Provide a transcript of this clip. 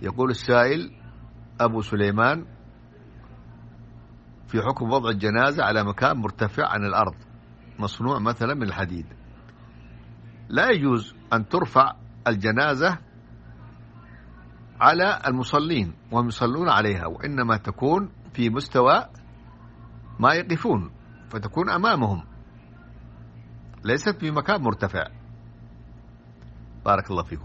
يقول السائل: أبو سليمان، في حكم وضع الجنازة على مكان مرتفع عن الأرض مصنوع مثلا من الحديد. لا يجوز أن ترفع الجنازة على المصلين وهم يصلون عليها، وإنما تكون في مستوى ما يقفون، فتكون أمامهم، ليست في مكان مرتفع. بارك الله فيكم.